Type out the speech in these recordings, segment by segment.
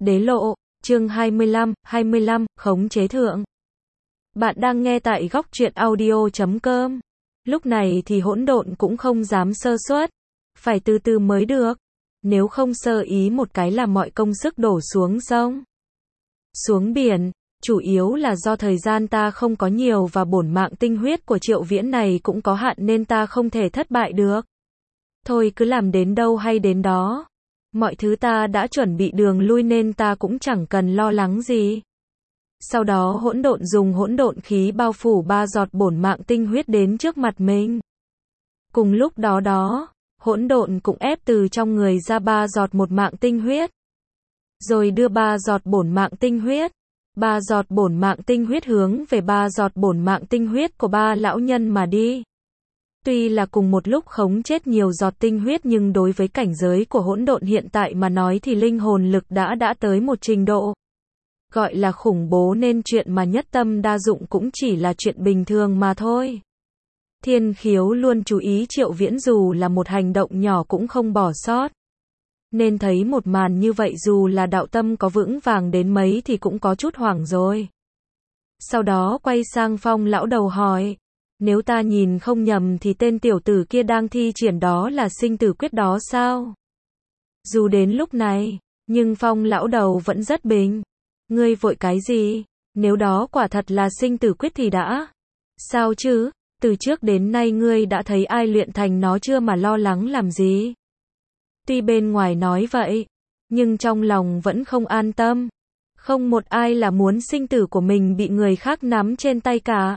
Đế lộ, chương 25, khống chế thượng. Bạn đang nghe tại góc truyện audio.com. Lúc này thì hỗn độn cũng không dám sơ suất, phải từ từ mới được. Nếu không sơ ý một cái là mọi công sức đổ xuống sông, xuống biển. Chủ yếu là do thời gian ta không có nhiều và bổn mạng tinh huyết của Triệu Viễn này cũng có hạn nên ta không thể thất bại được. Thôi cứ làm đến đâu hay đến đó. Mọi thứ ta đã chuẩn bị đường lui nên ta cũng chẳng cần lo lắng gì. Sau đó hỗn độn dùng hỗn độn khí bao phủ 3 giọt bổn mạng tinh huyết đến trước mặt mình. Cùng lúc đó, hỗn độn cũng ép từ trong người ra 3 giọt một mạng tinh huyết. Rồi đưa 3 giọt bổn mạng tinh huyết. 3 giọt bổn mạng tinh huyết hướng về 3 giọt bổn mạng tinh huyết của 3 lão nhân mà đi. Tuy là cùng một lúc khống chết nhiều giọt tinh huyết nhưng đối với cảnh giới của hỗn độn hiện tại mà nói thì linh hồn lực đã tới một trình độ gọi là khủng bố nên chuyện mà nhất tâm đa dụng cũng chỉ là chuyện bình thường mà thôi. Thiên Khiếu luôn chú ý Triệu Viễn dù là một hành động nhỏ cũng không bỏ sót. Nên thấy một màn như vậy dù là đạo tâm có vững vàng đến mấy thì cũng có chút hoảng rồi. Sau đó quay sang Phong lão đầu hỏi, nếu ta nhìn không nhầm thì tên tiểu tử kia đang thi triển đó là sinh tử quyết đó sao? Dù đến lúc này, nhưng Phong lão đầu vẫn rất bình. Ngươi vội cái gì? Nếu đó quả thật là sinh tử quyết thì đã. Sao chứ? Từ trước đến nay ngươi đã thấy ai luyện thành nó chưa mà lo lắng làm gì? Tuy bên ngoài nói vậy, nhưng trong lòng vẫn không an tâm. Không một ai là muốn sinh tử của mình bị người khác nắm trên tay cả.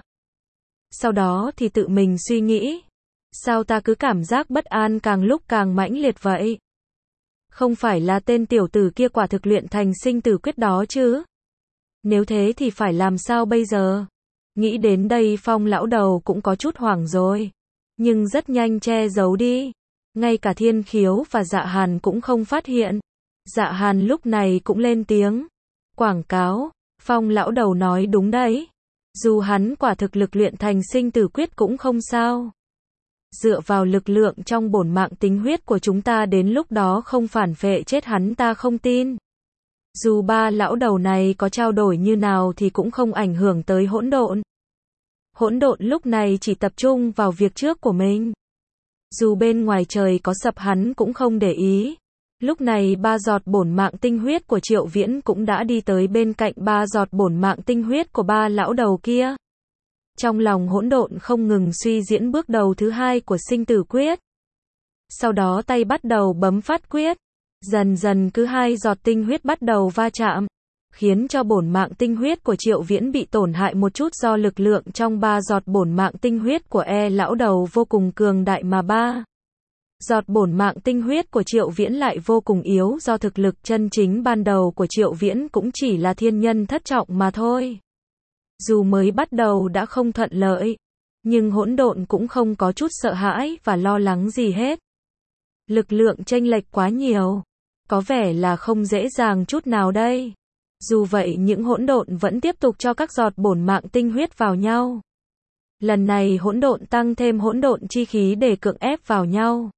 Sau đó thì tự mình suy nghĩ, sao ta cứ cảm giác bất an càng lúc càng mãnh liệt vậy? Không phải là tên tiểu tử kia quả thực luyện thành sinh tử quyết đó chứ? Nếu thế thì phải làm sao bây giờ? Nghĩ đến đây Phong lão đầu cũng có chút hoảng rồi. Nhưng rất nhanh che giấu đi. Ngay cả Thiên Khiếu và Dạ Hàn cũng không phát hiện. Dạ Hàn lúc này cũng lên tiếng. Quảng cáo, Phong lão đầu nói đúng đấy. Dù hắn quả thực lực luyện thành sinh tử quyết cũng không sao. Dựa vào lực lượng trong bổn mạng tinh huyết của chúng ta đến lúc đó không phản phệ chết hắn ta không tin. Dù 3 lão đầu này có trao đổi như nào thì cũng không ảnh hưởng tới hỗn độn. Hỗn độn lúc này chỉ tập trung vào việc trước của mình. Dù bên ngoài trời có sập hắn cũng không để ý. Lúc này 3 giọt bổn mạng tinh huyết của Triệu Viễn cũng đã đi tới bên cạnh 3 giọt bổn mạng tinh huyết của 3 lão đầu kia. Trong lòng hỗn độn không ngừng suy diễn bước đầu thứ 2 của sinh tử quyết. Sau đó tay bắt đầu bấm phát quyết. Dần dần cứ 2 giọt tinh huyết bắt đầu va chạm, khiến cho bổn mạng tinh huyết của Triệu Viễn bị tổn hại một chút do lực lượng trong 3 giọt bổn mạng tinh huyết của lão đầu vô cùng cường đại mà 3 giọt bổn mạng tinh huyết của Triệu Viễn lại vô cùng yếu do thực lực chân chính ban đầu của Triệu Viễn cũng chỉ là thiên nhân thất trọng mà thôi. Dù mới bắt đầu đã không thuận lợi, nhưng hỗn độn cũng không có chút sợ hãi và lo lắng gì hết. Lực lượng chênh lệch quá nhiều, có vẻ là không dễ dàng chút nào đây. Dù vậy những hỗn độn vẫn tiếp tục cho các giọt bổn mạng tinh huyết vào nhau. Lần này hỗn độn tăng thêm hỗn độn chi khí để cưỡng ép vào nhau.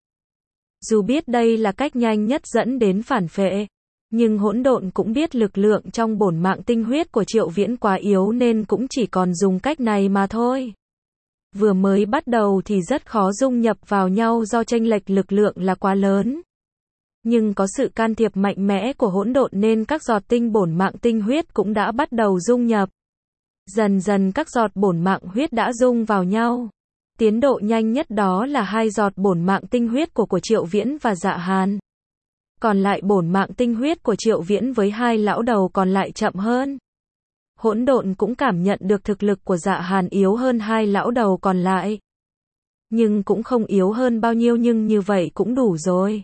Dù biết đây là cách nhanh nhất dẫn đến phản phệ, nhưng hỗn độn cũng biết lực lượng trong bổn mạng tinh huyết của Triệu Viễn quá yếu nên cũng chỉ còn dùng cách này mà thôi. Vừa mới bắt đầu thì rất khó dung nhập vào nhau do chênh lệch lực lượng là quá lớn. Nhưng có sự can thiệp mạnh mẽ của hỗn độn nên các giọt tinh bổn mạng tinh huyết cũng đã bắt đầu dung nhập. Dần dần các giọt bổn mạng huyết đã dung vào nhau. Tiến độ nhanh nhất đó là 2 giọt bổn mạng tinh huyết của Triệu Viễn và Dạ Hàn. Còn lại bổn mạng tinh huyết của Triệu Viễn với 2 lão đầu còn lại chậm hơn. Hỗn độn cũng cảm nhận được thực lực của Dạ Hàn yếu hơn 2 lão đầu còn lại. Nhưng cũng không yếu hơn bao nhiêu nhưng như vậy cũng đủ rồi.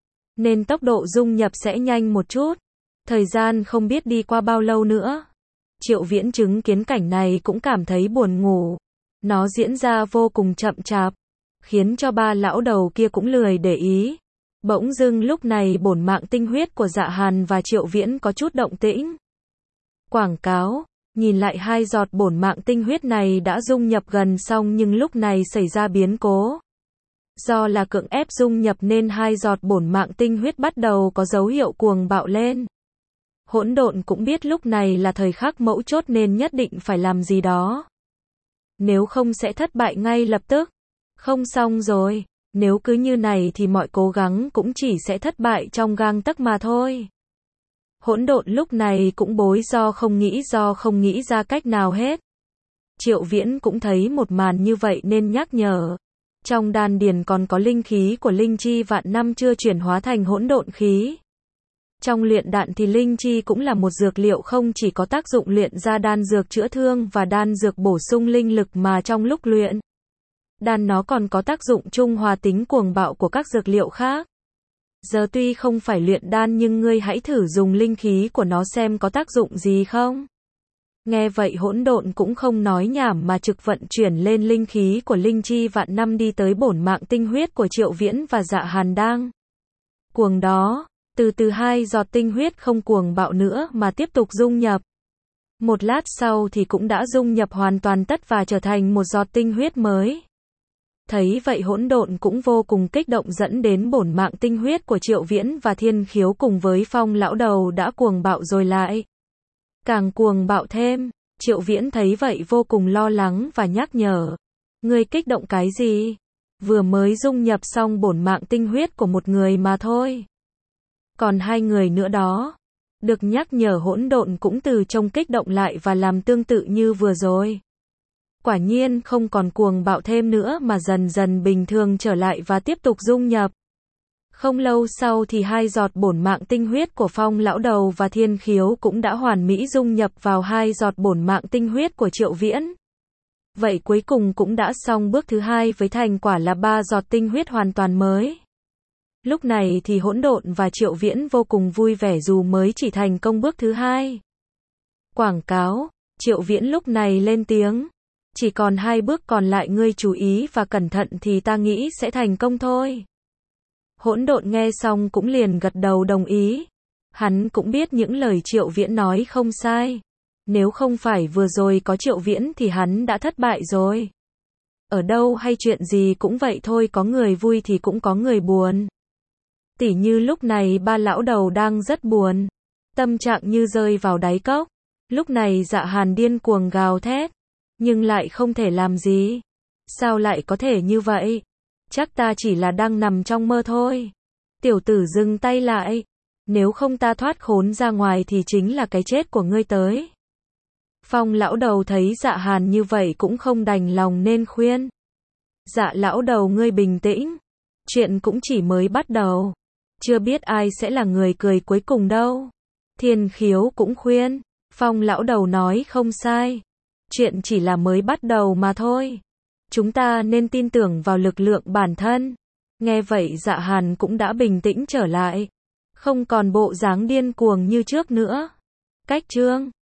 Nên tốc độ dung nhập sẽ nhanh một chút. Thời gian không biết đi qua bao lâu nữa. Triệu Viễn chứng kiến cảnh này cũng cảm thấy buồn ngủ. Nó diễn ra vô cùng chậm chạp, khiến cho 3 lão đầu kia cũng lười để ý. Bỗng dưng lúc này bổn mạng tinh huyết của Dạ Hàn và Triệu Viễn có chút động tĩnh. Quảng cáo, nhìn lại 2 giọt bổn mạng tinh huyết này đã dung nhập gần xong nhưng lúc này xảy ra biến cố. Do là cưỡng ép dung nhập nên 2 giọt bổn mạng tinh huyết bắt đầu có dấu hiệu cuồng bạo lên. Hỗn độn cũng biết lúc này là thời khắc mấu chốt nên nhất định phải làm gì đó. Nếu không sẽ thất bại ngay lập tức. Không xong rồi. Nếu cứ như này thì mọi cố gắng cũng chỉ sẽ thất bại trong gang tấc mà thôi. Hỗn độn lúc này cũng bối do không nghĩ ra cách nào hết. Triệu Viễn cũng thấy một màn như vậy nên nhắc nhở. Trong đan điền còn có linh khí của linh chi vạn năm chưa chuyển hóa thành hỗn độn khí. Trong luyện đan thì linh chi cũng là một dược liệu không chỉ có tác dụng luyện ra đan dược chữa thương và đan dược bổ sung linh lực mà trong lúc luyện đan nó còn có tác dụng trung hòa tính cuồng bạo của các dược liệu khác. Giờ tuy không phải luyện đan nhưng ngươi hãy thử dùng linh khí của nó xem có tác dụng gì không. Nghe vậy hỗn độn cũng không nói nhảm mà trực vận chuyển lên linh khí của linh chi vạn năm đi tới bổn mạng tinh huyết của Triệu Viễn và Dạ Hàn đang cuồng đó. Từ từ hai giọt tinh huyết không cuồng bạo nữa mà tiếp tục dung nhập. Một lát sau thì cũng đã dung nhập hoàn toàn tất và trở thành một giọt tinh huyết mới. Thấy vậy hỗn độn cũng vô cùng kích động dẫn đến bổn mạng tinh huyết của Triệu Viễn và Thiên Khiếu cùng với Phong lão đầu đã cuồng bạo rồi lại. Càng cuồng bạo thêm, Triệu Viễn thấy vậy vô cùng lo lắng và nhắc nhở. Ngươi kích động cái gì? Vừa mới dung nhập xong bổn mạng tinh huyết của một người mà thôi. Còn hai người nữa đó. Được nhắc nhở hỗn độn cũng từ trong kích động lại và làm tương tự như vừa rồi. Quả nhiên không còn cuồng bạo thêm nữa mà dần dần bình thường trở lại và tiếp tục dung nhập. Không lâu sau thì hai giọt bổn mạng tinh huyết của Phong lão đầu và Thiên Khiếu cũng đã hoàn mỹ dung nhập vào hai giọt bổn mạng tinh huyết của Triệu Viễn. Vậy cuối cùng cũng đã xong bước thứ hai với thành quả là 3 giọt tinh huyết hoàn toàn mới. Lúc này thì hỗn độn và Triệu Viễn vô cùng vui vẻ dù mới chỉ thành công bước thứ hai. Quảng cáo, Triệu Viễn lúc này lên tiếng. Chỉ còn 2 bước còn lại ngươi chú ý và cẩn thận thì ta nghĩ sẽ thành công thôi. Hỗn độn nghe xong cũng liền gật đầu đồng ý. Hắn cũng biết những lời Triệu Viễn nói không sai. Nếu không phải vừa rồi có Triệu Viễn thì hắn đã thất bại rồi. Ở đâu hay chuyện gì cũng vậy thôi, có người vui thì cũng có người buồn. Tỉ như lúc này ba lão đầu đang rất buồn. Tâm trạng như rơi vào đáy cốc. Lúc này Dạ Hàn điên cuồng gào thét. Nhưng lại không thể làm gì. Sao lại có thể như vậy? Chắc ta chỉ là đang nằm trong mơ thôi. Tiểu tử dừng tay lại. Nếu không ta thoát khốn ra ngoài thì chính là cái chết của ngươi tới. Phong lão đầu thấy Dạ Hàn như vậy cũng không đành lòng nên khuyên. Dạ lão đầu ngươi bình tĩnh. Chuyện cũng chỉ mới bắt đầu. Chưa biết ai sẽ là người cười cuối cùng đâu. Thiên Khiếu cũng khuyên. Phong lão đầu nói không sai. Chuyện chỉ là mới bắt đầu mà thôi. Chúng ta nên tin tưởng vào lực lượng bản thân. Nghe vậy Dạ Hàn cũng đã bình tĩnh trở lại. Không còn bộ dáng điên cuồng như trước nữa. Cách chương